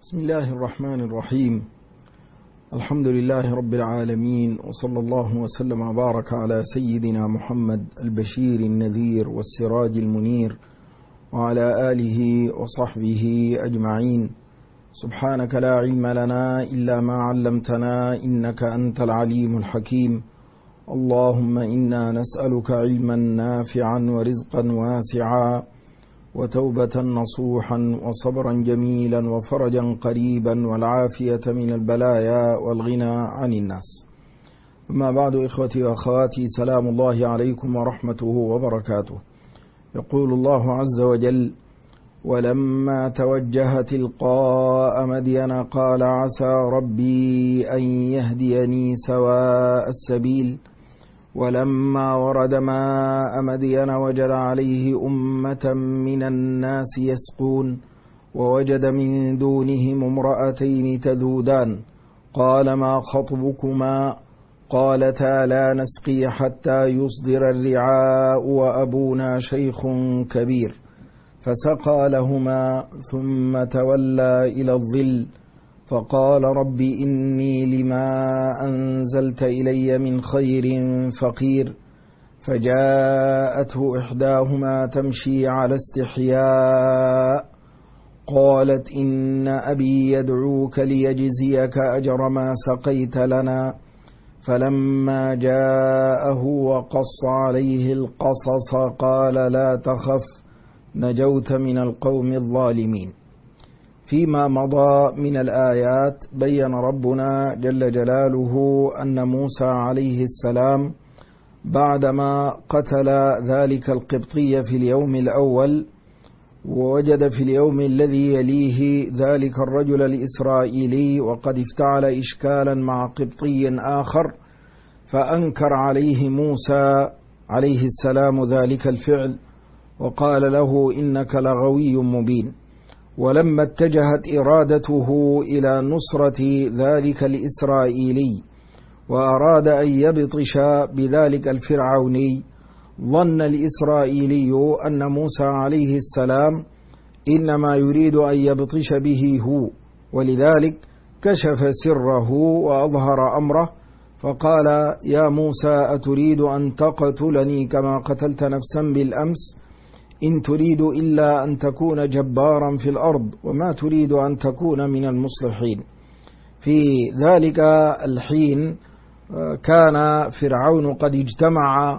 بسم الله الرحمن الرحيم. الحمد لله رب العالمين، وصلى الله وسلم وبارك على سيدنا محمد البشير النذير والسراج المنير، وعلى آله وصحبه أجمعين. سبحانك لا علم لنا إلا ما علمتنا إنك أنت العليم الحكيم. اللهم إنا نسألك علما نافعا ورزقا واسعا وتوبة نصوحا وصبرا جميلا وفرجا قريبا والعافية من البلايا والغنى عن الناس. أما بعد، إخوتي وأخواتي، سلام الله عليكم ورحمته وبركاته. يقول الله عز وجل: ولما توجه تلقاء مدين قال عسى ربي أن يهديني سواء السبيل. ولما ورد ماء مدين وجد عليه أمة من الناس يسقون، ووجد من دونهم امرأتين تذودان، قال ما خطبكما؟ قالتا لا نسقي حتى يصدر الرعاء وأبونا شيخ كبير. فسقى لهما ثم تولى إلى الظل فقال رب إني لما أنزلت إلي من خير فقير. فجاءته إحداهما تمشي على استحياء قالت إن أبي يدعوك ليجزيك أجر ما سقيت لنا. فلما جاءه وقص عليه القصص قال لا تخف نجوت من القوم الظالمين. فيما مضى من الآيات بين ربنا جل جلاله أن موسى عليه السلام بعدما قتل ذلك القبطي في اليوم الأول، ووجد في اليوم الذي يليه ذلك الرجل الإسرائيلي وقد افتعل إشكالا مع قبطي آخر، فأنكر عليه موسى عليه السلام ذلك الفعل وقال له إنك لغوي مبين. ولما اتجهت إرادته إلى نصرة ذلك الإسرائيلي وأراد أن يبطش بذلك الفرعوني، ظن الإسرائيلي أن موسى عليه السلام إنما يريد أن يبطش به هو، ولذلك كشف سره وأظهر أمره فقال يا موسى أتريد أن تقتلني كما قتلت نفسا بالأمس؟ إن تريد إلا أن تكون جبارا في الأرض وما تريد أن تكون من المصلحين. في ذلك الحين كان فرعون قد اجتمع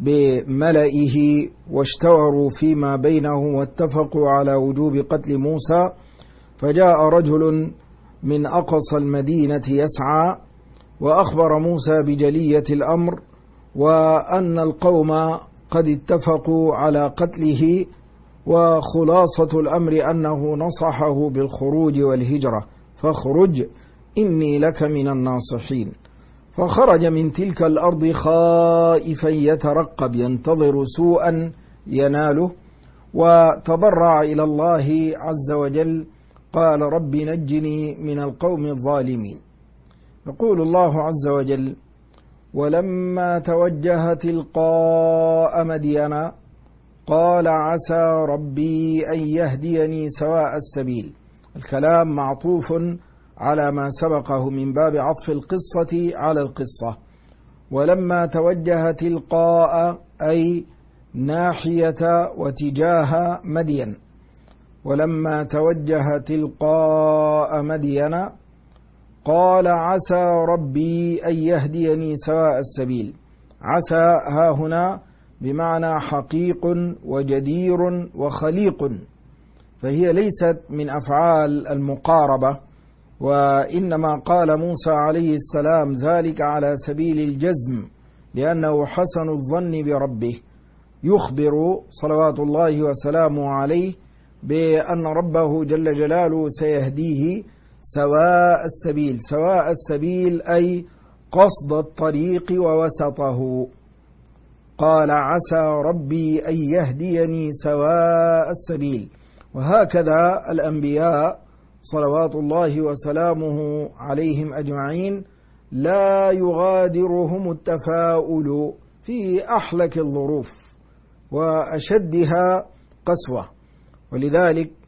بملئه واشتوروا فيما بينهم واتفقوا على وجوب قتل موسى. فجاء رجل من أقصى المدينة يسعى وأخبر موسى بجلية الأمر وأن القوم قد اتفقوا على قتله، وخلاصة الأمر أنه نصحه بالخروج والهجرة، فاخرج إني لك من الناصحين. فخرج من تلك الأرض خائفا يترقب ينتظر سوءا يناله، وتضرع إلى الله عز وجل قال رب نجني من القوم الظالمين. يقول الله عز وجل: ولما توجه تلقاء مدين قال عسى ربي أن يهديني سواء السبيل. الكلام معطوف على ما سبقه من باب عطف القصة على القصة. ولما توجه تلقاء أي ناحية وتجاه مدين. ولما توجه تلقاء مدين قال عسى ربي أن يهديني سواء السبيل. عسى ها هنا بمعنى حقيق وجدير وخليق، فهي ليست من أفعال المقاربة، وإنما قال موسى عليه السلام ذلك على سبيل الجزم لأنه حسن الظن بربه، يخبر صلوات الله وسلامه عليه بأن ربه جل جلاله سيهديه سواء السبيل. سواء السبيل أي قصد الطريق ووسطه. قال عسى ربي أن يهديني سواء السبيل. وهكذا الأنبياء صلوات الله وسلامه عليهم أجمعين لا يغادرهم التفاؤل في أحلك الظروف وأشدها قسوة. ولذلك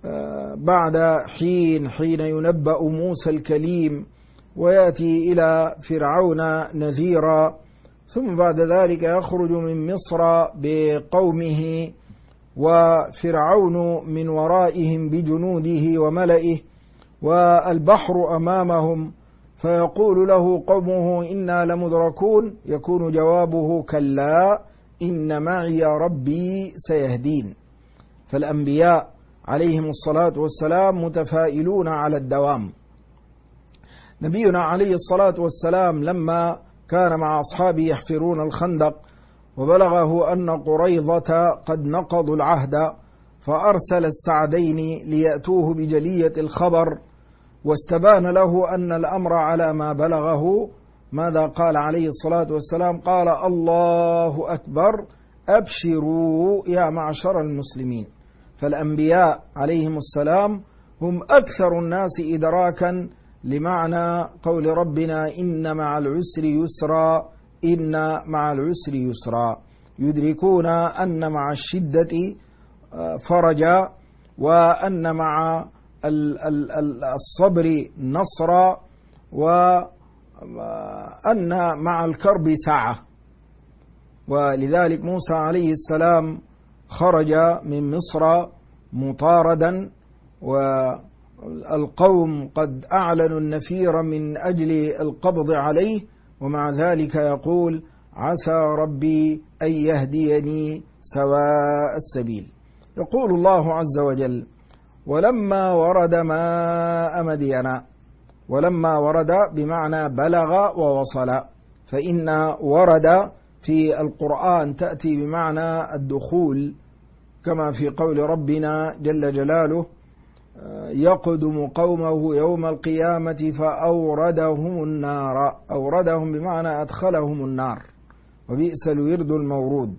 بعد حين ينبأ موسى الكليم ويأتي إلى فرعون نذيرا، ثم بعد ذلك يخرج من مصر بقومه وفرعون من ورائهم بجنوده وملئه والبحر أمامهم، فيقول له قومه إنا لمدركون، يكون جوابه كلا إن معي ربي سيهدين. فالأنبياء عليهم الصلاة والسلام متفائلون على الدوام. نبينا عليه الصلاة والسلام لما كان مع أصحابه يحفرون الخندق وبلغه أن قريظة قد نقضوا العهد، فأرسل السعدين ليأتوه بجلية الخبر، واستبان له أن الأمر على ما بلغه. ماذا قال عليه الصلاة والسلام؟ قال الله أكبر، أبشروا يا معشر المسلمين. فالأنبياء عليهم السلام هم أكثر الناس إدراكا لمعنى قول ربنا إن مع العسر يسرا، إن مع العسر يسرا، يدركون أن مع الشدة فرجا، وأن مع الصبر نصرا، وأن مع الكرب سعة. ولذلك موسى عليه السلام خرج من مصر مطاردا، والقوم قد أعلنوا النفير من أجل القبض عليه، ومع ذلك يقول عسى ربي أن يهديني سواء السبيل. يقول الله عز وجل ولما ورد ماء مدين، ولما ورد بمعنى بلغ ووصل، فإن ورد في القرآن تأتي بمعنى الدخول، كما في قول ربنا جل جلاله يقدم قومه يوم القيامة فأوردهم النار، أوردهم بمعنى أدخلهم النار، وبئس الورد المورود.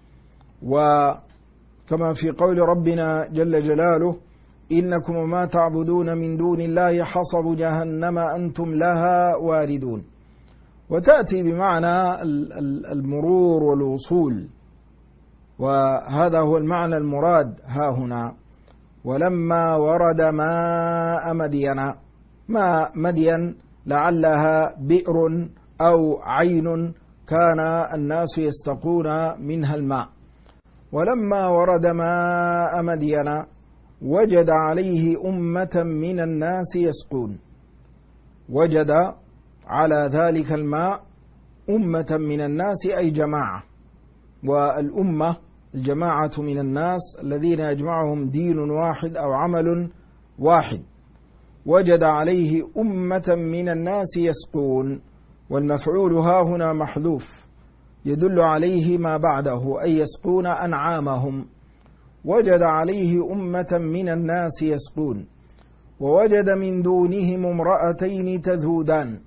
وكما في قول ربنا جل جلاله إنكم وما تعبدون من دون الله حصب جهنم أنتم لها واردون. وتأتي بمعنى المرور والوصول، وهذا هو المعنى المراد ها هنا. ولما ورد ماء مدين، ماء مدين لعلها بئر أو عين كان الناس يستقون منها الماء. ولما ورد ماء مدين وجد عليه أمة من الناس يسقون، وجد على ذلك الماء أمة من الناس أي جماعة، والأمة الجماعة من الناس الذين يجمعهم دين واحد أو عمل واحد. وجد عليه أمة من الناس يسقون، والمفعول ها هنا محذوف يدل عليه ما بعده، أي يسقون أنعامهم. وجد عليه أمة من الناس يسقون. ووجد من دونهم امرأتين تذودان،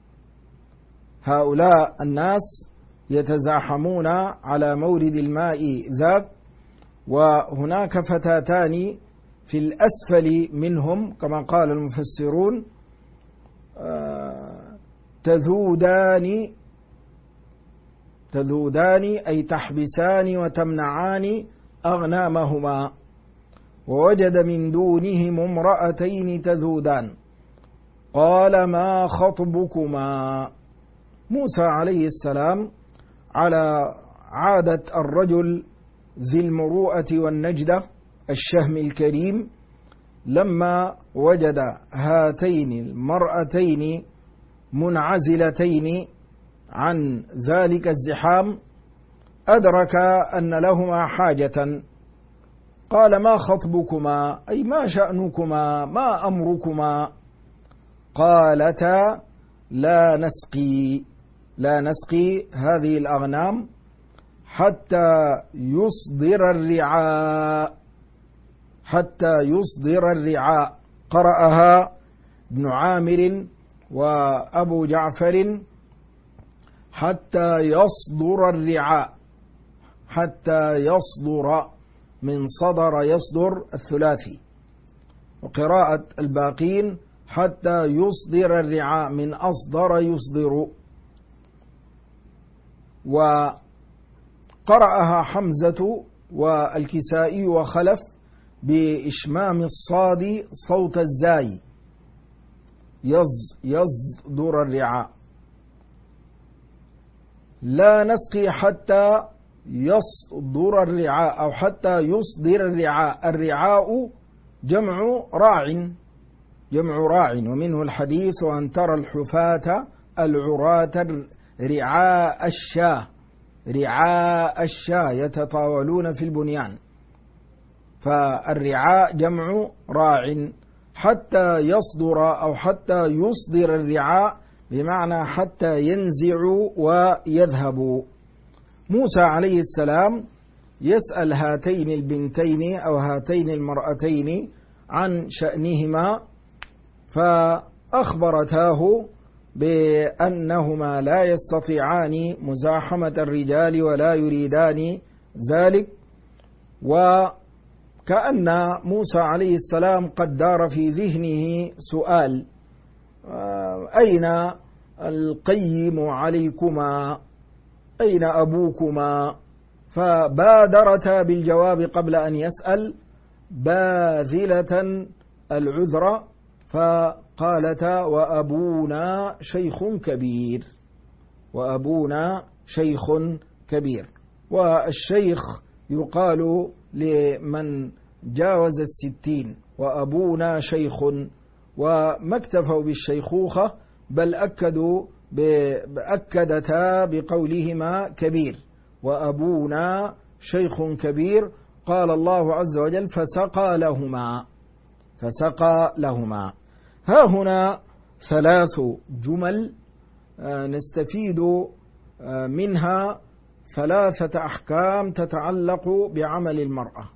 هؤلاء الناس يتزاحمون على مورد الماء ذاك، وهناك فتاتان في الأسفل منهم كما قال المفسرون تذودان أي تحبسان وتمنعان أغنامهما. ووجد من دونهم امرأتين تذودان قال ما خطبكما. موسى عليه السلام على عادة الرجل ذي المروءة والنجدة الشهم الكريم، لما وجد هاتين المرأتين منعزلتين عن ذلك الزحام أدرك أن لهما حاجة، قال ما خطبكما أي ما شأنكما ما أمركما؟ قالتا لا نسقي هذه الأغنام حتى يصدر الرعاء. قرأها ابن عامر وأبو جعفر حتى يصدر الرعاء، حتى يصدر من صدر يصدر الثلاثي. وقراءة الباقين حتى يصدر الرعاء من أصدر يصدر. وقرأها حمزة والكسائي وخلف بإشمام الصاد صوت الزاي، يصدر الرعاء. لا نسقي حتى يصدر الرعاء أو حتى يصدر الرعاء. الرعاء جمع راع، ومنه الحديث أن ترى الحفاة العراة رعاء الشاة يتطاولون في البنيان. فالرعاء جمع راع. حتى يصدر أو حتى يصدر الرعاء بمعنى حتى ينزعوا ويذهبوا. موسى عليه السلام يسأل هاتين البنتين أو هاتين المرأتين عن شأنهما، فأخبرتاه بأنهما لا يستطيعان مزاحمة الرجال ولا يريدان ذلك. وكأن موسى عليه السلام قد دار في ذهنه سؤال: أين القيم عليكما؟ أين أبوكما؟ فبادرتا بالجواب قبل أن يسأل، باذلة العذر، فقالتا: وأبونا شيخ كبير. والشيخ يقال لمن جاوز 60، وأبونا شيخ. وما اكتفوا بالشيخوخة بل أكدتا بقولهما كبير، وأبونا شيخ كبير. قال الله عز وجل: فسقى لهما. ها هنا 3 جمل نستفيد منها 3 أحكام تتعلق بعمل المرأة.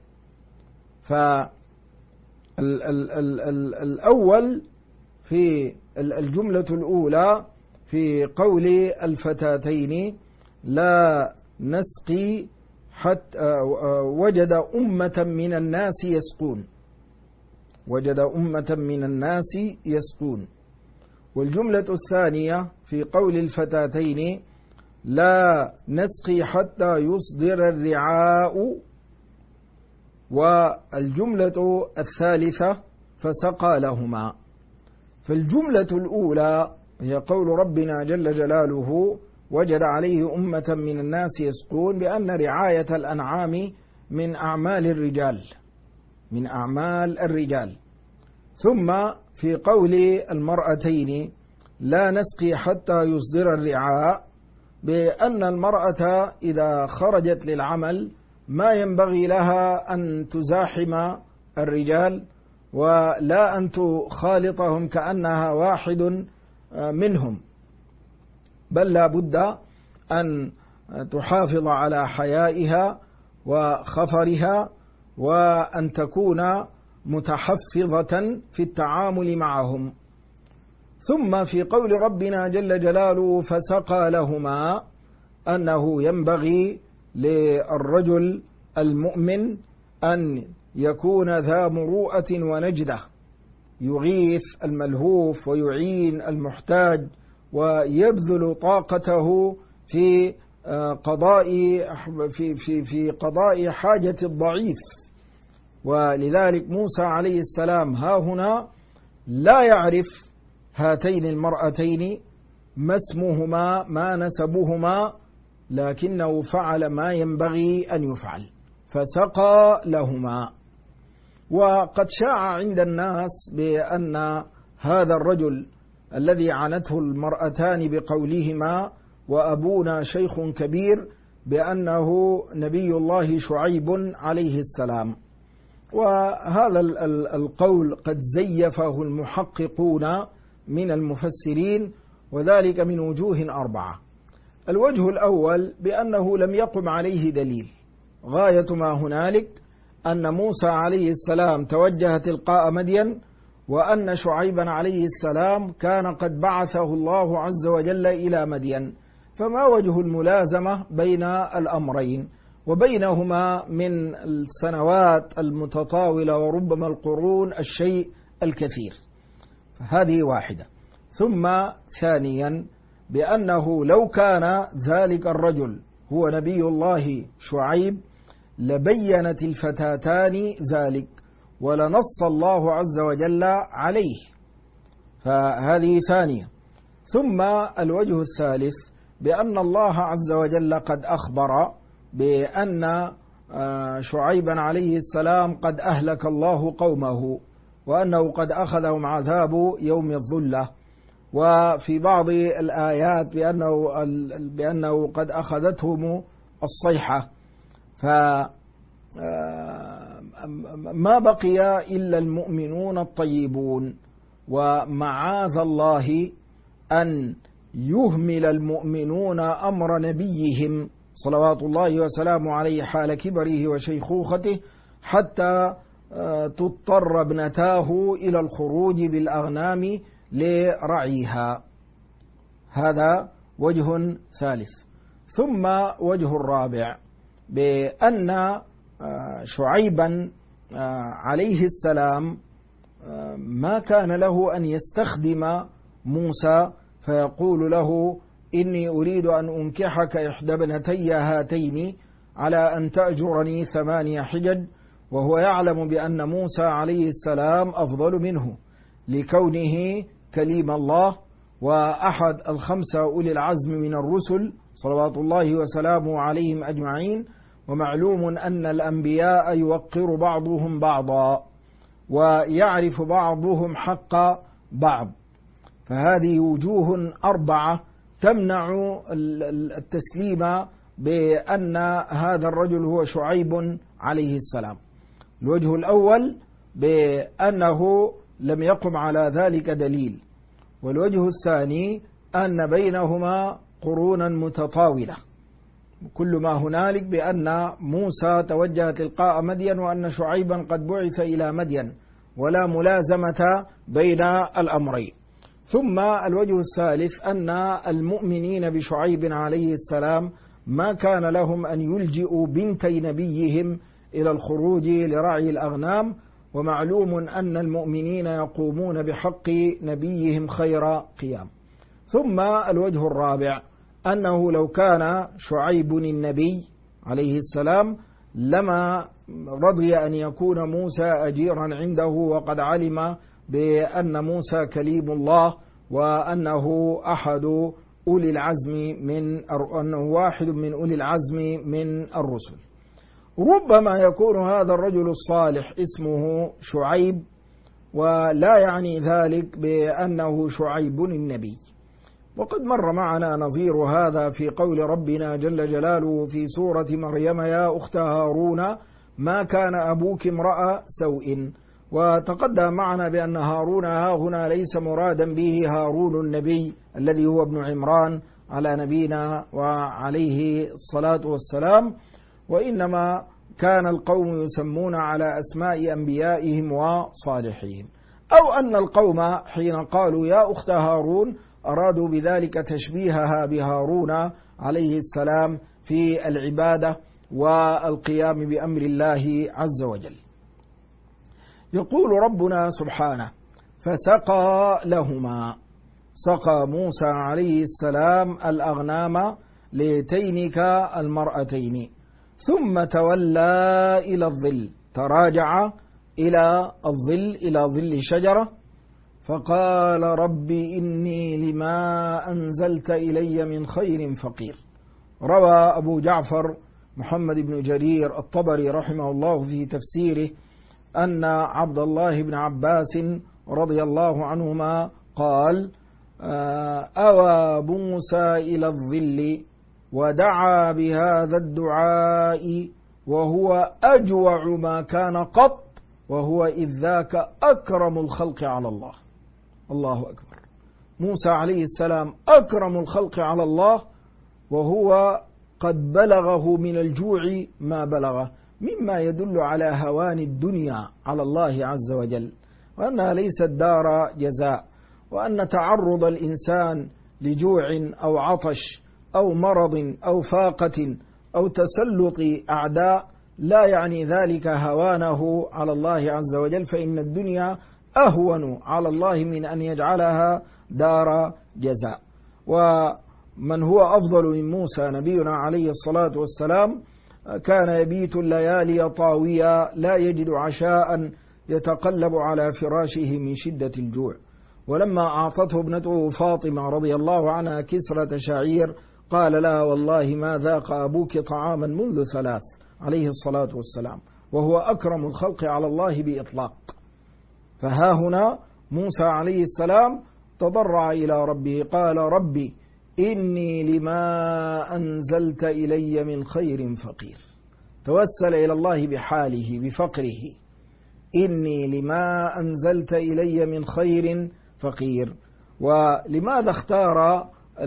فالأول في الجملة الأولى في قول الفتاتين: لا نسقي حتى وجد أمة من الناس يسقون. والجملة الثانية في قول الفتاتين: لا نسقي حتى يصدر الرعاء. والجملة الثالثة: فسقى لهما. فالجملة الأولى هي قول ربنا جل جلاله: وجد عليه أمة من الناس يسقون، بأن رعاية الأنعام من أعمال الرجال. ثم في قول المرأتين: لا نسقي حتى يصدر الرعاء، بأن المرأة إذا خرجت للعمل ما ينبغي لها أن تزاحم الرجال ولا أن تخالطهم كأنها واحد منهم، بل لا بد أن تحافظ على حيائها وخفرها، وأن تكون متحفظة في التعامل معهم. ثم في قول ربنا جل جلاله: فسقى لهما، أنه ينبغي للرجل المؤمن أن يكون ذا مروءة ونجدة، يغيث الملهوف ويعين المحتاج ويبذل طاقته في قضاء حاجة الضعيف. ولذلك موسى عليه السلام ها هنا لا يعرف هاتين المرأتين ما اسمهما ما نسبهما، لكنه فعل ما ينبغي أن يفعل، فسقى لهما. وقد شاع عند الناس بأن هذا الرجل الذي عنته المرأتان بقولهما وأبونا شيخ كبير بأنه نبي الله شعيب عليه السلام. وهذا القول قد زيفه المحققون من المفسرين، وذلك من وجوه 4. الوجه الأول بأنه لم يقم عليه دليل. غاية ما هنالك أن موسى عليه السلام توجه تلقاء مدين، وأن شعيبا عليه السلام كان قد بعثه الله عز وجل إلى مدين، فما وجه الملازمة بين الأمرين وبينهما من السنوات المتطاولة وربما القرون الشيء الكثير؟ هذه واحدة. ثم ثانيا بأنه لو كان ذلك الرجل هو نبي الله شعيب لبينت الفتاتان ذلك، ولنص الله عز وجل عليه، فهذه ثانية. ثم الوجه الثالث بأن الله عز وجل قد أخبر بأن شعيبا عليه السلام قد أهلك الله قومه، وأنه قد أخذهم عذاب يوم الظلة، وفي بعض الآيات بأنه قد أخذتهم الصيحة، فما بقي إلا المؤمنون الطيبون. ومعاذ الله أن يهمل المؤمنون أمر نبيهم صلوات الله وسلامه عليه حال كبره وشيخوخته حتى تضطر ابنتاه إلى الخروج بالأغنام لرعيها. هذا وجه ثالث. ثم وجه الرابع بأن شعيبا عليه السلام ما كان له أن يستخدم موسى فيقول له إني أريد أن أنكحك إحدى ابنتي هاتين على أن تأجرني 8 حجج، وهو يعلم بأن موسى عليه السلام أفضل منه لكونه كليم الله وأحد ال5 أولي العزم من الرسل صلوات الله وسلامه عليهم أجمعين. ومعلوم أن الأنبياء يوقر بعضهم بعضا ويعرف بعضهم حق بعض، فهذه وجوه 4 تمنع التسليم بأن هذا الرجل هو شعيب عليه السلام. الوجه الأول بأنه لم يقم على ذلك دليل، والوجه الثاني أن بينهما قرونا متطاولة، كل ما هنالك بأن موسى توجه تلقاء مدين وأن شعيبا قد بعث إلى مدين، ولا ملازمة بين الأمرين. ثم الوجه الثالث أن المؤمنين بشعيب عليه السلام ما كان لهم أن يلجئوا بنتي نبيهم إلى الخروج لرعي الأغنام، ومعلوم أن المؤمنين يقومون بحق نبيهم خير قيام. ثم الوجه الرابع أنه لو كان شعيب النبي عليه السلام لما رضي أن يكون موسى أجيرا عنده، وقد علم بأن موسى كليم الله وأنه أحد أولي العزم أنه واحد من أولي العزم من الرسل. ربما يكون هذا الرجل الصالح اسمه شعيب، ولا يعني ذلك بأنه شعيب النبي. وقد مر معنا نظير هذا في قول ربنا جل جلاله في سورة مريم يا أخت هارون ما كان أبوك امرأ سوء. وتقدم معنا بأن هارون هنا ليس مرادا به هارون النبي الذي هو ابن عمران على نبينا وعليه الصلاة والسلام، وإنما كان القوم يسمون على أسماء أنبيائهم وصالحين، أو أن القوم حين قالوا يا أخت هارون أرادوا بذلك تشبيهها بهارون عليه السلام في العبادة والقيام بأمر الله عز وجل. يقول ربنا سبحانه فسقى لهما، سقى موسى عليه السلام الأغنام لتينك المرأتين، ثم تولى إلى الظل، تراجع إلى الظل إلى ظل شجرة، فقال رب إني لما أنزلت إلي من خير فقير. روى أبو جعفر محمد بن جرير الطبري رحمه الله في تفسيره أن عبد الله بن عباس رضي الله عنهما قال أوى موسى إلى الظل ودعا بهذا الدعاء وهو أجوع ما كان قط، وهو إذ ذاك أكرم الخلق على الله. الله أكبر، موسى عليه السلام أكرم الخلق على الله، وهو قد بلغه من الجوع ما بلغه، مما يدل على هوان الدنيا على الله عز وجل، وأنها ليست دار جزاء، وأن تعرض الإنسان لجوع أو عطش أو مرض أو فاقة أو تسلط أعداء لا يعني ذلك هوانه على الله عز وجل، فإن الدنيا أهون على الله من أن يجعلها دار جزاء. ومن هو أفضل من موسى نبينا عليه الصلاة والسلام كان يبيت الليالي طاويا لا يجد عشاء يتقلب على فراشه من شدة الجوع، ولما أعطته ابنته فاطمة رضي الله عنها كسرة شعير قال لها والله ما ذاق أبوك طعاما منذ 3 عليه الصلاة والسلام، وهو أكرم الخلق على الله بإطلاق. فها هنا موسى عليه السلام تضرع إلى ربه قال ربي إني لما أنزلت إلي من خير فقير، توسل إلى الله بحاله بفقره، إني لما أنزلت إلي من خير فقير. ولماذا اختار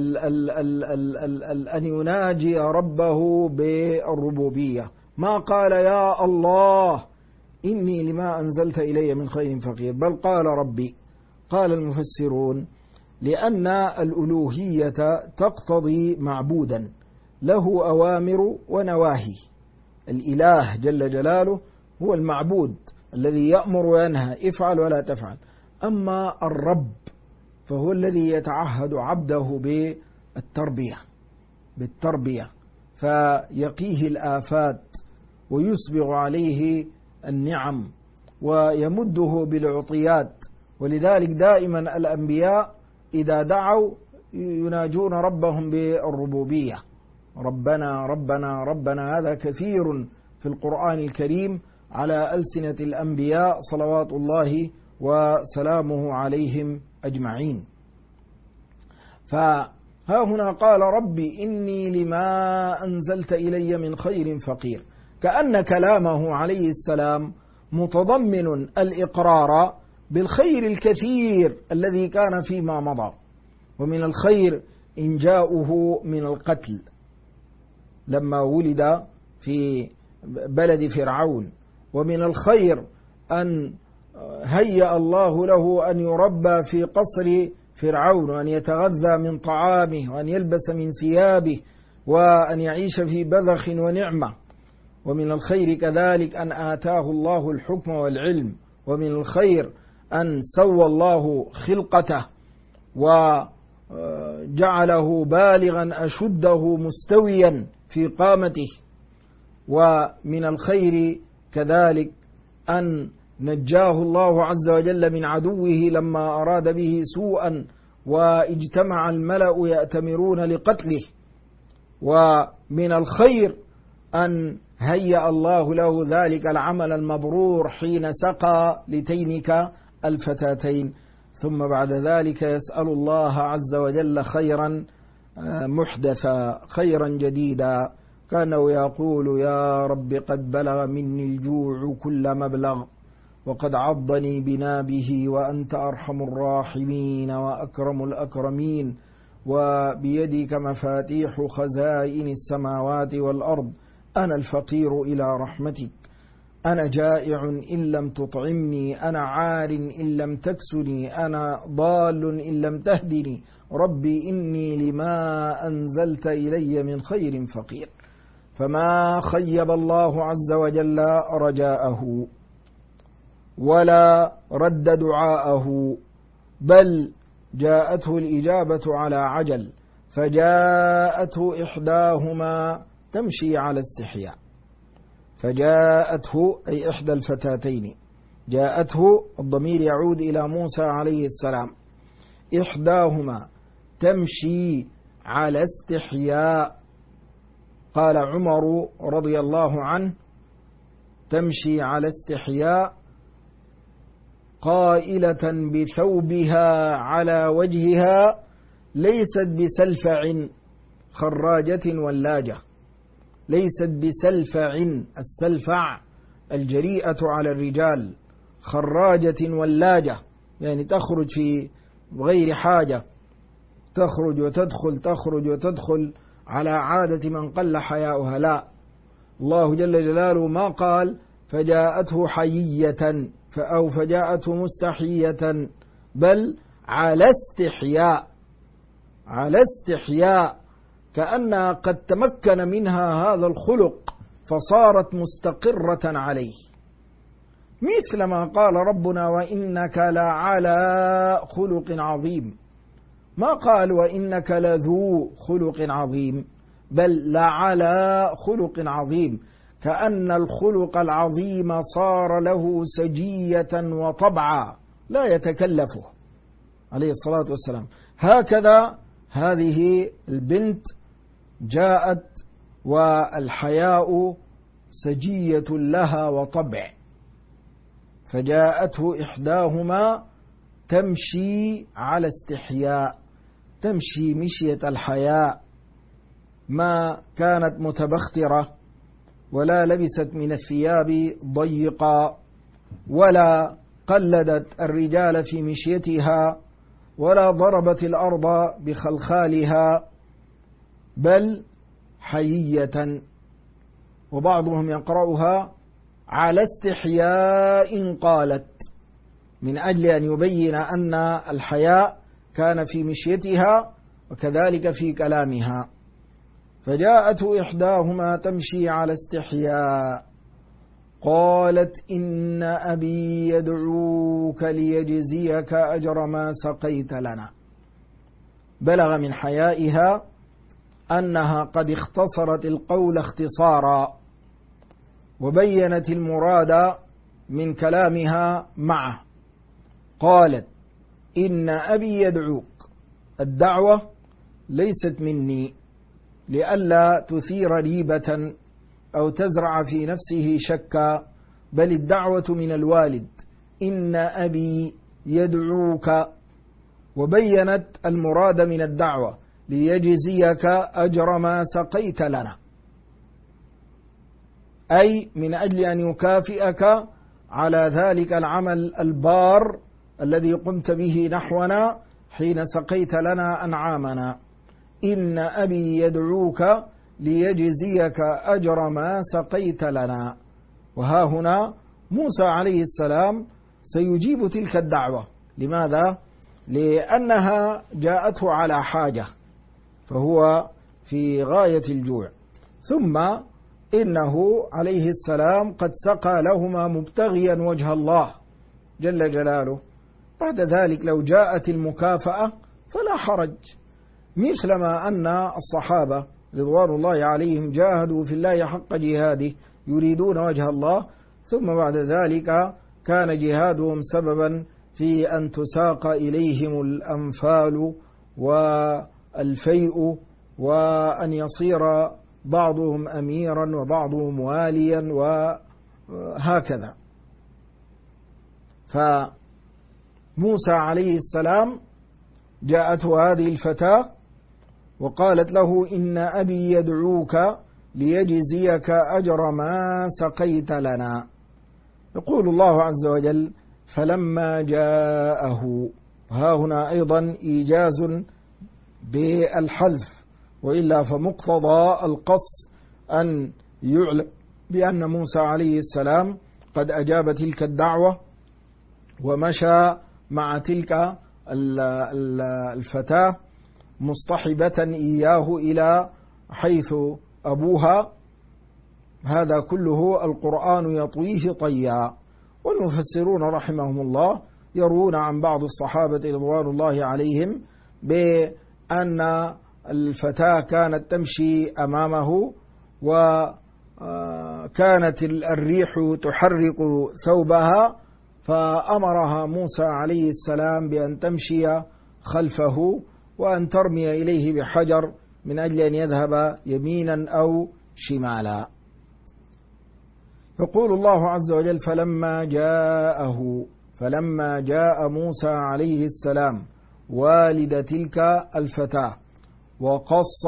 أن يناجي ربه بالربوبية؟ ما قال يا الله إني لما أنزلت إلي من خير فقير، بل قال ربي. قال المفسرون لأن الألوهية تقتضي معبودا له أوامر ونواهي. الإله جل جلاله هو المعبود الذي يأمر وينهى افعل ولا تفعل، أما الرب فهو الذي يتعهد عبده بالتربية فيقيه الآفات ويسبغ عليه النعم ويمده بالعطيات. ولذلك دائما الأنبياء إذا دعوا يناجون ربهم بالربوبية، ربنا ربنا ربنا. هذا كثير في القرآن الكريم على ألسنة الأنبياء صلوات الله وسلامه عليهم أجمعين. فها هنا قال ربي إني لما أنزلت إلي من خير فقير، كأن كلامه عليه السلام متضمن الإقرار بالخير الكثير الذي كان فيما مضى. ومن الخير إنجاؤه من القتل لما ولد في بلد فرعون، ومن الخير أن هيأ الله له أن يربى في قصر فرعون، وأن يتغذى من طعامه، وأن يلبس من ثيابه، وأن يعيش في بذخ ونعمة. ومن الخير كذلك أن آتاه الله الحكم والعلم. ومن الخير أن سوى الله خلقته وجعله بالغا أشده مستويا في قامته. ومن الخير كذلك أن نجاه الله عز وجل من عدوه لما أراد به سوءا واجتمع الملأ يأتمرون لقتله. ومن الخير أن هيأ الله له ذلك العمل المبرور حين سقى لتينك الفتاتين، ثم بعد ذلك يسأل الله عز وجل خيرا محدثا، خيرا جديدا، كانه يقول يا رب قد بلغ مني الجوع كل مبلغ، وقد عضني بنابه وأنت أرحم الراحمين وأكرم الأكرمين، وبيدك مفاتيح خزائن السماوات والأرض، أنا الفقير إلى رحمتك، أنا جائع إن لم تطعمني، أنا عار إن لم تكسني، أنا ضال إن لم تهدني، ربي إني لما أنزلت إلي من خير فقير. فما خيب الله عز وجل رجاءه ولا رد دعاءه، بل جاءته الإجابة على عجل، فجاءته إحداهما تمشي على استحياء. فجاءته أي إحدى الفتاتين، جاءته الضمير يعود إلى موسى عليه السلام، إحداهما تمشي على استحياء. قال عمر رضي الله عنه تمشي على استحياء قائلة بثوبها على وجهها ليست بسلفع خراجة ولاجة، ليست بسلفع، السلفع الجريئة على الرجال، خراجة ولاجة يعني تخرج في غير حاجة، تخرج وتدخل تخرج وتدخل على عادة من قل حياؤها. لا، الله جل جلاله ما قال فجاءته حيية أو فجاءته مستحية، بل على استحياء، على استحياء، كأنها قد تمكن منها هذا الخلق فصارت مستقرة عليه، مثل ما قال ربنا وإنك لعلى خلق عظيم. ما قال وإنك لذو خلق عظيم، بل لعلى خلق عظيم، كأن الخلق العظيم صار له سجية وطبعا لا يتكلفه عليه الصلاة والسلام. هكذا هذه البنت جاءت والحياء سجية لها وطبع، فجاءته إحداهما تمشي على استحياء، تمشي مشية الحياء، ما كانت متبخترة ولا لبست من الثياب ضيقا ولا قلدت الرجال في مشيتها ولا ضربت الأرض بخلخالها، بل حيية. وبعضهم يقرأها على استحياء قالت، من أجل أن يبين أن الحياء كان في مشيتها وكذلك في كلامها. فجاءت إحداهما تمشي على استحياء قالت إن أبي يدعوك ليجزيك أجر ما سقيت لنا. بلغ من حيائها أنها قد اختصرت القول اختصارا وبينت المراد من كلامها معه. قالت إن أبي يدعوك، الدعوة ليست مني لئلا تثير ريبة أو تزرع في نفسه شكا، بل الدعوة من الوالد، إن أبي يدعوك، وبينت المراد من الدعوة ليجزيك أجر ما سقيت لنا، أي من أجل أن يكافئك على ذلك العمل البار الذي قمت به نحونا حين سقيت لنا أنعامنا. إن أبي يدعوك ليجزيك أجر ما سقيت لنا. وها هنا موسى عليه السلام سيجيب تلك الدعوة. لماذا؟ لأنها جاءته على حاجة، فهو في غاية الجوع، ثم إنه عليه السلام قد سقى لهما مبتغيا وجه الله جل جلاله. بعد ذلك لو جاءت المكافأة فلا حرج، مثلما أن الصحابة رضوان الله عليهم جاهدوا في الله حق جهاده يريدون وجه الله، ثم بعد ذلك كان جهادهم سببا في أن تساق إليهم الأنفال والفيء، وأن يصير بعضهم أميرا وبعضهم واليا وهكذا. فموسى عليه السلام جاءته هذه الفتاة وقالت له إن أبي يدعوك ليجزيك أجر ما سقيت لنا. يقول الله عز وجل فلما جاءه، ها هنا أيضا إيجاز بالحذف، وإلا فمقتضى القص أن يعلم بأن موسى عليه السلام قد أجاب تلك الدعوة ومشى مع تلك الفتاة مصطحبة إياه إلى حيث أبوها. هذا كله القرآن يطويه طيا. والمفسرون رحمهم الله يروون عن بعض الصحابة رضوان الله عليهم بأن الفتاة كانت تمشي أمامه وكانت الريح تحرك ثوبها، فأمرها موسى عليه السلام بأن تمشي خلفه وأن ترمي إليه بحجر من أجل أن يذهب يمينا أو شمالا. يقول الله عز وجل فلما جاء موسى عليه السلام والد تلك الفتاة وقص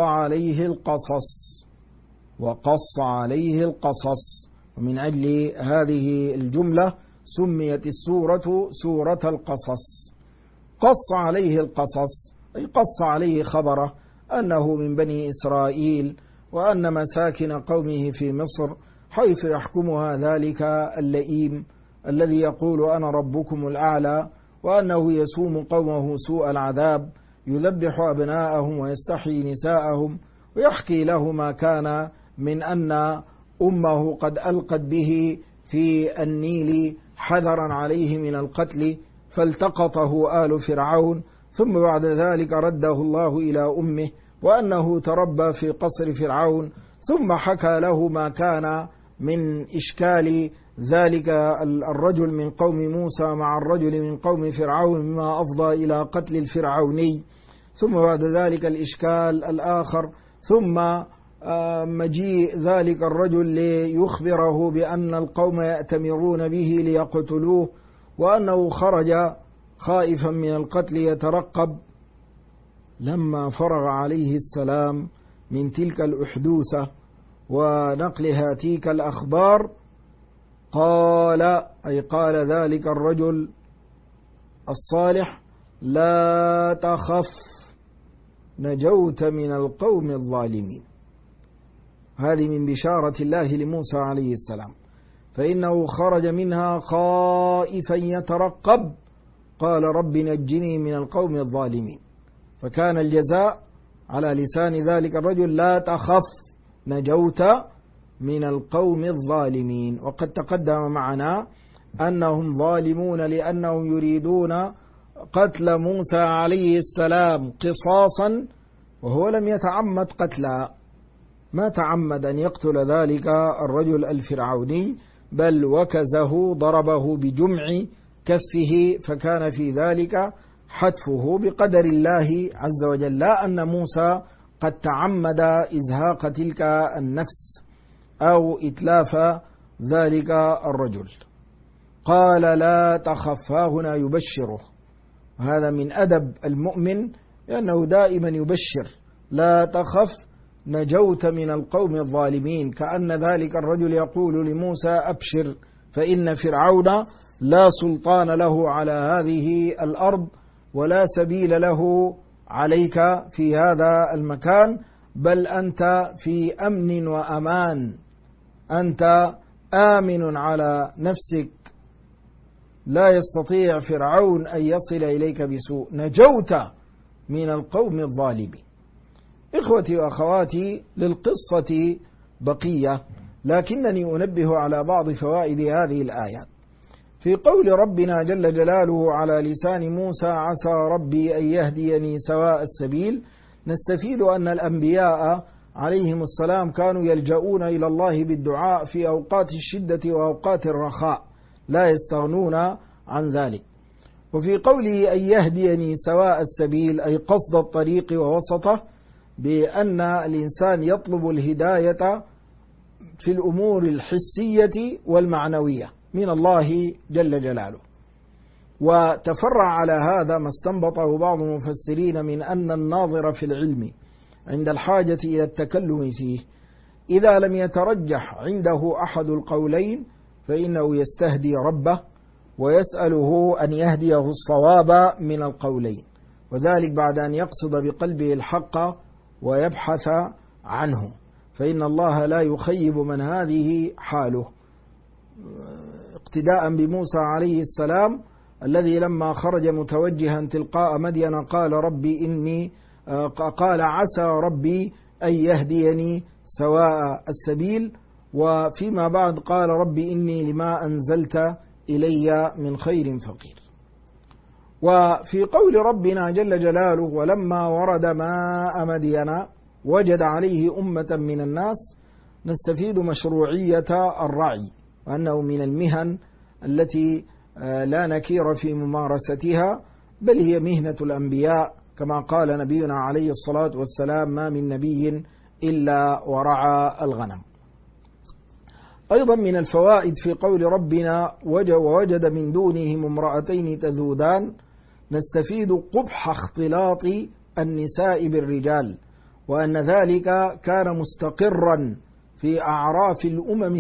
عليه القصص، ومن أجل هذه الجملة سميت السورة سورة القصص. قص عليه القصص أي قص عليه خبره أنه من بني إسرائيل، وأن مساكن قومه في مصر حيث يحكمها ذلك اللئيم الذي يقول أنا ربكم الأعلى، وأنه يسوم قومه سوء العذاب، يذبح أبناءهم ويستحيي نساءهم، ويحكي له ما كان من أن أمه قد ألقت به في النيل حذرا عليه من القتل فالتقطه آل فرعون، ثم بعد ذلك رده الله إلى أمه، وأنه تربى في قصر فرعون، ثم حكى له ما كان من إشكال ذلك الرجل من قوم موسى مع الرجل من قوم فرعون مما أفضى إلى قتل الفرعوني، ثم بعد ذلك الإشكال الآخر، ثم مجيء ذلك الرجل ليخبره بأن القوم يأتمرون به ليقتلوه، وأنه خرج خائفا من القتل يترقب. لما فرغ عليه السلام من تلك الأحدوثة ونقلها تلك الأخبار قال، أي قال ذلك الرجل الصالح: لا تخف، نجوت من القوم الظالمين. هذه من بشارة الله لموسى عليه السلام، فإنه خرج منها خائفا يترقب، قال: رب نجني من القوم الظالمين. فكان الجزاء على لسان ذلك الرجل: لا تخف، نجوت من القوم الظالمين. وقد تقدم معنا أنهم ظالمون لأنهم يريدون قتل موسى عليه السلام قصاصا، وهو لم يتعمد قتله، ما تعمد أن يقتل ذلك الرجل الفرعوني، بل وكزه، ضربه بجمع كفه، فكان في ذلك حتفه بقدر الله عز وجل، لا أن موسى قد تعمد إزهاق تلك النفس أو إتلاف ذلك الرجل. قال: لا تخف، هنا يبشره، هذا من أدب المؤمن لأنه دائما يبشر: لا تخف، نجوت من القوم الظالمين، كأن ذلك الرجل يقول لموسى: أبشر، فإن فرعون لا سلطان له على هذه الأرض ولا سبيل له عليك في هذا المكان، بل أنت في أمن وأمان، أنت آمن على نفسك، لا يستطيع فرعون أن يصل إليك بسوء، نجوت من القوم الظالمين. إخوتي وأخواتي، للقصة بقية، لكنني أنبه على بعض فوائد هذه الآيات. في قول ربنا جل جلاله على لسان موسى: عسى ربي أن يهديني سواء السبيل، نستفيد أن الأنبياء عليهم السلام كانوا يلجؤون إلى الله بالدعاء في أوقات الشدة وأوقات الرخاء، لا يستغنون عن ذلك. وفي قوله أن يهديني سواء السبيل، أي قصد الطريق ووسطه، بأن الإنسان يطلب الهداية في الأمور الحسية والمعنوية من الله جل جلاله. وتفرع على هذا ما استنبطه بعض المفسرين من أن الناظر في العلم عند الحاجة إلى التكلم فيه إذا لم يترجح عنده أحد القولين فإنه يستهدي ربه ويسأله أن يهديه الصواب من القولين، وذلك بعد أن يقصد بقلبه الحق ويبحث عنه، فإن الله لا يخيب من هذه حاله، اقتداء بموسى عليه السلام الذي لما خرج متوجها تلقاء مدين قال عسى ربي أن يهديني سواء السبيل، وفيما بعد قال ربي إني لما أنزلت إلي من خير فقير. وفي قول ربنا جل جلاله: ولما ورد ماء مدين وجد عليه أمة من الناس، نستفيد مشروعية الرعي، وأنه من المهن التي لا نكير في ممارستها، بل هي مهنة الأنبياء، كما قال نبينا عليه الصلاة والسلام: ما من نبي إلا ورعى الغنم. أيضا من الفوائد في قول ربنا: ووجد من دونهم امرأتين تذودان، نستفيد قبح اختلاط النساء بالرجال، وأن ذلك كان مستقرا في أعراف الأمم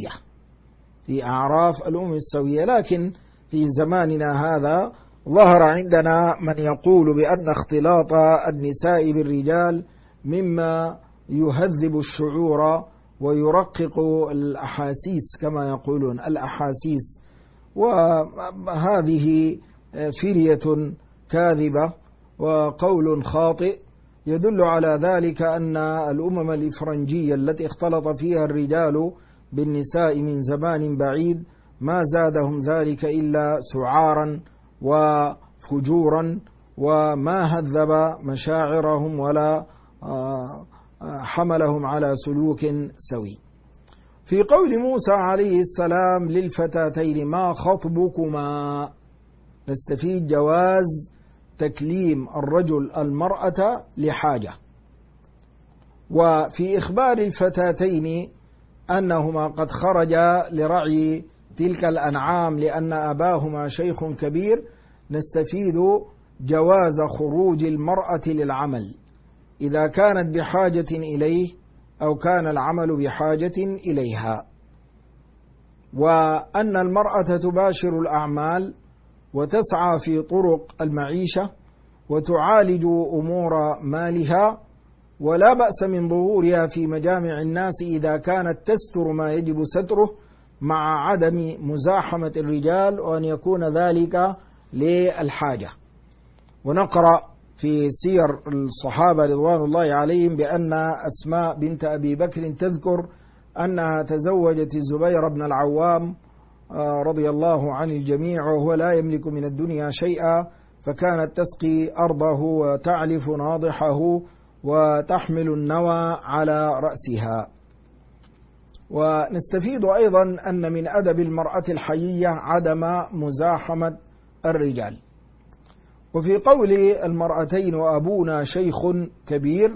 السوية، لكن في زماننا هذا ظهر عندنا من يقول بأن اختلاط النساء بالرجال مما يهذب الشعور ويرقق الأحاسيس، كما يقولون الأحاسيس، وهذه فرية كاذبة وقول خاطئ يدل على ذلك أن الأمم الإفرنجية التي اختلط فيها الرجال بالنساء من زمان بعيد ما زادهم ذلك إلا سعارا وفجورا، وما هذب مشاعرهم ولا حملهم على سلوك سوي. في قول موسى عليه السلام للفتاتين ما خطبكما نستفيد جواز تكليم الرجل المرأة لحاجة. وفي إخبار الفتاتين أنهما قد خرجا لرعي تلك الأنعام لأن أباهما شيخ كبير نستفيد جواز خروج المرأة للعمل إذا كانت بحاجة إليه أو كان العمل بحاجة إليها، وأن المرأة تباشر الأعمال وتسعى في طرق المعيشة وتعالج أمور مالها، ولا بأس من ظهورها في مجامع الناس إذا كانت تستر ما يجب ستره مع عدم مزاحمة الرجال وأن يكون ذلك للحاجة. ونقرأ في سير الصحابة رضوان الله عليهم بأن أسماء بنت أبي بكر تذكر أنها تزوجت الزبير بن العوام رضي الله عن الجميع وهو لا يملك من الدنيا شيئا، فكانت تسقي أرضه وتعلف ناضحه وتحمل النوى على رأسها. ونستفيد أيضا أن من أدب المرأة الحيية عدم مزاحمة الرجال. وفي قول المرأتين وأبونا شيخ كبير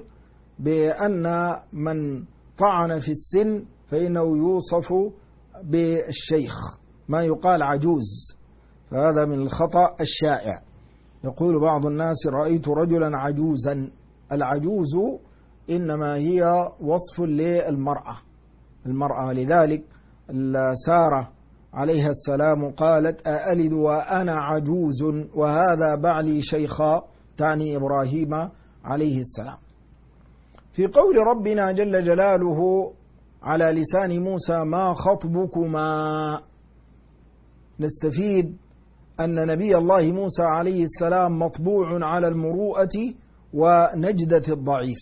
بأن من طعن في السن فإنه يوصف بالشيخ، ما يقال عجوز، فهذا من الخطأ الشائع. يقول بعض الناس رأيت رجلا عجوزا، العجوز إنما هي وصف للمرأة. لذلك سارة عليها السلام قالت أألد وأنا عجوز وهذا بعلي شيخا، تعني إبراهيم عليه السلام. في قول ربنا جل جلاله على لسان موسى ما خطبكما نستفيد أن نبي الله موسى عليه السلام مطبوع على المروءة ونجدة الضعيف.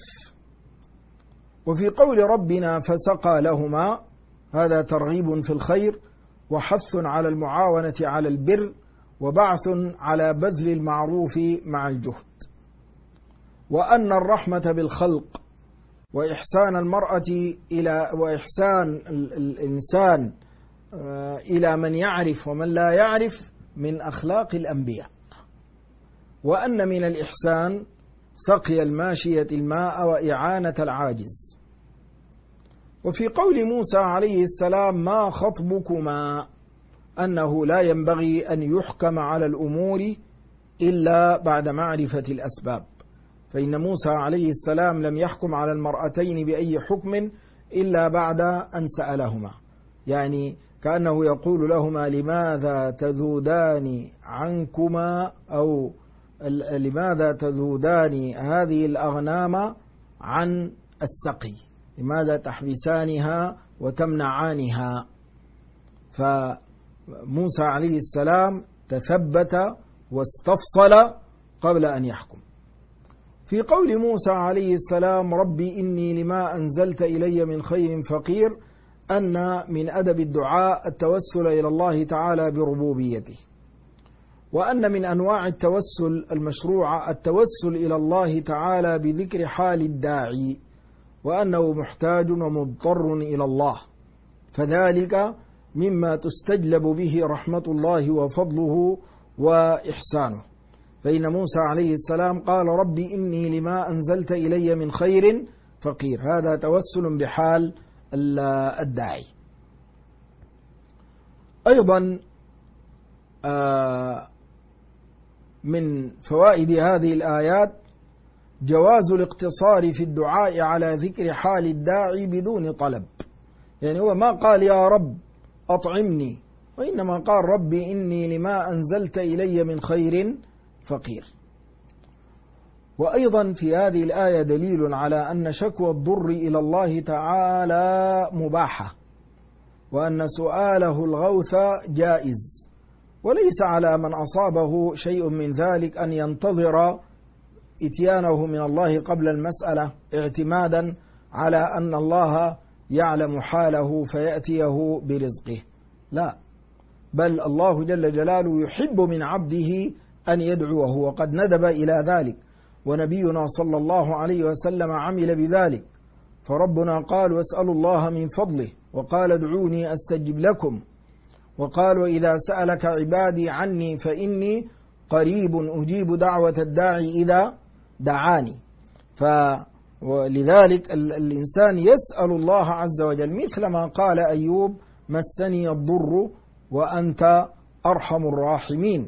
وفي قول ربنا فسقى لهما هذا ترغيب في الخير وحث على المعاونة على البر وبعث على بذل المعروف مع الجهد. وأن الرحمة بالخلق وإحسان المرأة وإحسان الإنسان إلى من يعرف ومن لا يعرف من أخلاق الأنبياء. وأن من الإحسان سقي الماشية الماء وإعانة العاجز. وفي قول موسى عليه السلام ما خطبكما أنه لا ينبغي أن يحكم على الأمور إلا بعد معرفة الأسباب، فإن موسى عليه السلام لم يحكم على المرأتين بأي حكم إلا بعد أن سألهما، يعني كأنه يقول لهما لماذا تذودان عنكما أو لماذا تذودان هذه الأغنام عن السقي، لماذا تحبسانها وتمنعانها. فموسى عليه السلام تثبت واستفصل قبل أن يحكم. في قول موسى عليه السلام ربي إني لما أنزلت إلي من خير فقير أن من أدب الدعاء التوسل إلى الله تعالى بربوبيته، وأن من أنواع التوسل المشروعة التوسل إلى الله تعالى بذكر حال الداعي وأنه محتاج ومضطر إلى الله، فذلك مما تستجلب به رحمة الله وفضله وإحسانه. فإن موسى عليه السلام قال ربي إني لما أنزلت إلي من خير فقير، هذا توسل بحال الداعي. أيضا من فوائد هذه الآيات جواز الاقتصار في الدعاء على ذكر حال الداعي بدون طلب، يعني هو ما قال يا رب أطعمني، وإنما قال ربي إني لما أنزلت إلي من خير فقير. وأيضا في هذه الآية دليل على أن شكوى الضر إلى الله تعالى مباحة، وأن سؤاله الغوث جائز، وليس على من أصابه شيء من ذلك أن ينتظر إتيانه من الله قبل المسألة اعتمادا على أن الله يعلم حاله فيأتيه برزقه، لا، بل الله جل جلاله يحب من عبده أن يدعوه، وقد ندب إلى ذلك، ونبينا صلى الله عليه وسلم عمل بذلك، فربنا قال واسألوا الله من فضله وقال ادعوني أستجب لكم، وقالوا إذا سألك عبادي عني فإني قريب أجيب دعوة الداعي إذا دعاني. ولذلك الإنسان يسأل الله عز وجل مثل ما قال أيوب مسني الضر وأنت أرحم الراحمين.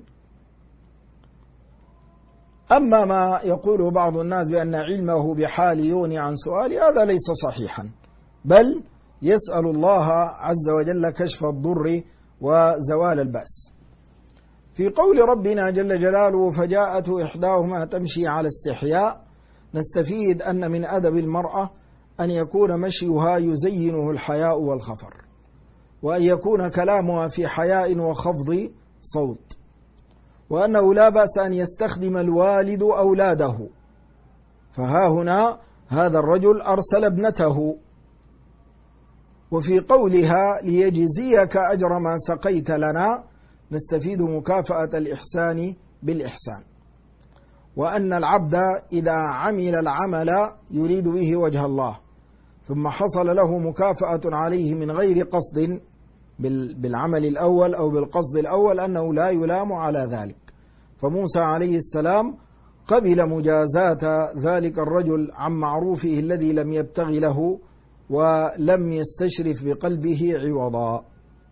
أما ما يقوله بعض الناس بأن علمه بحال يغني عن سؤال، هذا ليس صحيحا، بل يسأل الله عز وجل كشف الضر وزوال البأس. في قول ربنا جل جلاله فجاءته إحداهما تمشي على استحياء، نستفيد أن من أدب المرأة أن يكون مشيها يزينه الحياء والخفر، وأن يكون كلامها في حياء وخفض صوت، وأنه لا بأس أن يستخدم الوالد أولاده. فها هنا هذا الرجل أرسل ابنته. وفي قولها ليجزيك أجر ما سقيت لنا، نستفيد مكافأة الإحسان بالإحسان، وأن العبد إذا عمل العمل يريد به وجه الله ثم حصل له مكافأة عليه من غير قصد بالعمل الأول أو بالقصد الأول، أنه لا يلام على ذلك. فموسى عليه السلام قبل مجازاة ذلك الرجل عن معروفه الذي لم يبتغ له ولم يستشرف بقلبه عوضا.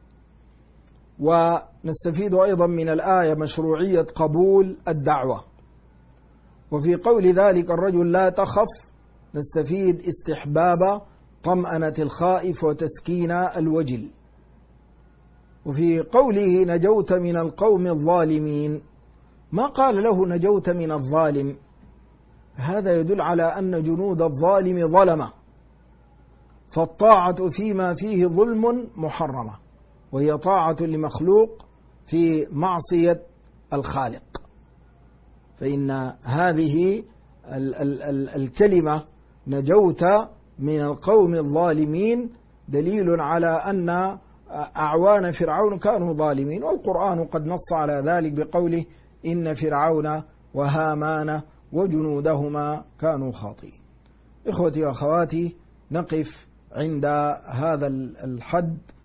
ونستفيد أيضا من الآية مشروعية قبول الدعوة. وفي قول ذلك الرجل لا تخف، نستفيد استحباب طمأنة الخائف وتسكين الوجل. وفي قوله نجوت من القوم الظالمين، ما قال له نجوت من الظالم، هذا يدل على أن جنود الظالم ظلمة، فالطاعة فيما فيه ظلم محرمة، وهي طاعة لمخلوق في معصية الخالق. فإن هذه الكلمة نجوت من القوم الظالمين دليل على أن أعوان فرعون كانوا ظالمين، والقرآن قد نص على ذلك بقوله إن فرعون وهامان وجنودهما كانوا خاطئين. إخوتي وأخواتي، نقف عند هذا الحد